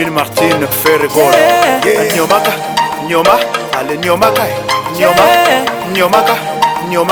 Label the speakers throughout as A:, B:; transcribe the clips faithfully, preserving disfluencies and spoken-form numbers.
A: Martine Martine Ferregola. Nyomaka, Nyoma, Ale Nyomaka, Nyoma, Nyomaka, Nyoma.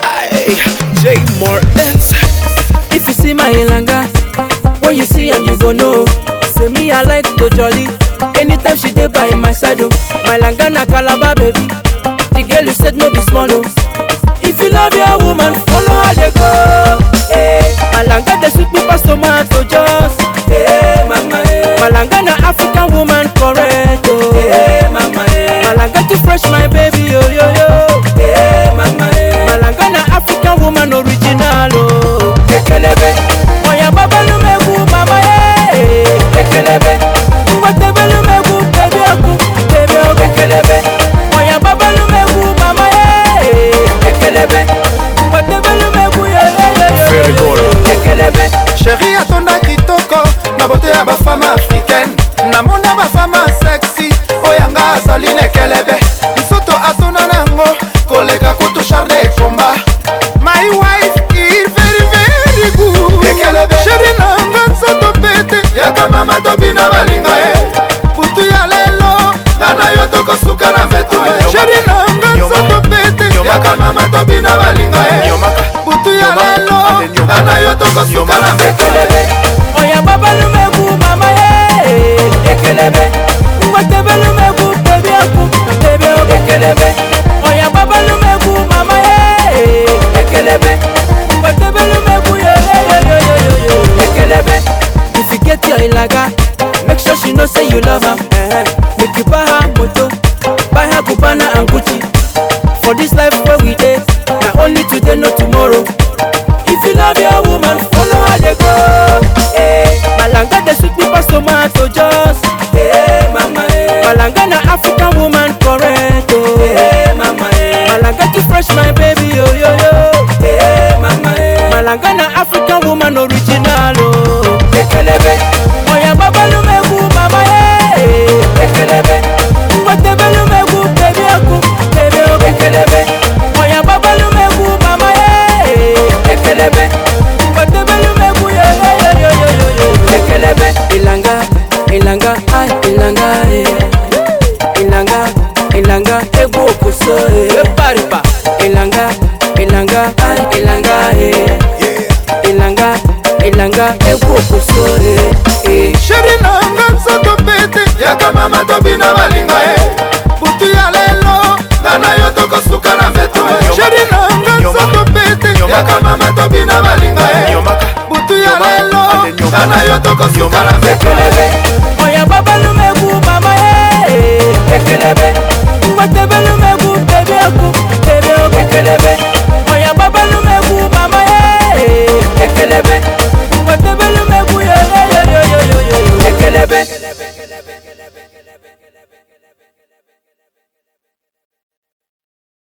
A: J Mortens.
B: If you see my Ilanga, when you see her you go know. Say me I like to jolly. Anytime she dey by my side, oh. My Langa na Calabar baby. The girl you said no be small, oh. If you love your woman, follow her they go. Hey, my Langa dey sweet me pass tomato juice. Hey, mama, hey. My Langa na African woman correct, oh. Hey, mama, hey. My Langa too fresh, my baby, yo yo yo. Hey, mama, hey. My Langa na African woman original, oh. Ekelebe, oya baba lumegu, mama, hey. Ekelebe, uwatebe lumegu, baby oku, baby oku. Ekelebe, oya baba lumegu, mama, hey. Ekelebe, uwatebe lumegu, yo yo yo yo. Ekelebe,
C: chérie atonda kitoko, na bote ya ba femme africaine. Na mona ba femme sexy, oyanga azali nekelebe. Bisoto atona nango, koleka kutu charde komba. My wife is very very good. Ekelebe, chérie nanga nsoto pete, yaka mama tobina balinga e. Putu ya lelo, nana yo toko suka na vetu e. Chérie nanga nsoto pete, yaka mama tobina balinga e. Putu ya lelo, nana yo toko suka na vetu e.
B: oya baba lumegu, mama, hey. Ekelebe, uwatebe lumegu, baby oku, baby oku. Ekelebe, oya baba lumegu, mama, hey. Ekelebe, uwatebe lumegu, yo yo yo yo yo yo. Ekelebe, if you get your Ilaga, make sure she know say you love her. Uh-huh. Make you buy her moto, buy her Cubana and Gucci. For this life where we dey, na only today, no tomorrow. If you love your woman, follow her they go. Hey, Malanga dey sweet me pass tomato juice. Hey, mama, hey. Malanga na African woman correct, oh. Hey, mama, hey. Malanga too fresh, my baby, yo yo yo. Hey, mama, hey. Malanga na African woman original, oh. Ekelebe, oya baba lumegu, mama, hey. Ekelebe, uwatebe lumegu, baby oku, baby oku. Ekelebe, oya baba lumegu, mama, hey. Ekelebe, uwatebe lumegu, yo yo yo yo yo yo. Ekelebe, Ilanga, Ilanga, ay Ilanga, eh. Ilanga, Ilanga, ego kuso, eh. Paripa, Ilanga, Ilanga, ay Ilanga, eh. Ilanga, Ilanga, ego kuso, eh. eh.
C: Chérie nanga nsoto pete, yaka mama tobina balinga e. Putu ya lelo, nana yo toko suka na vetu e. Chérie nanga nsoto pete, yaka mama tobina balinga e. Putu ya lelo, nana yo toko suka na vetu e.
B: Oya baba lumegu, mama, hey. Ekelebe, uwatebe lumegu, baby oku, baby oku. Ekelebe, oya baba lumegu, mama, hey. Ekelebe, uwatebe lumegu, yo yo yo yo yo yo. Ekelebe.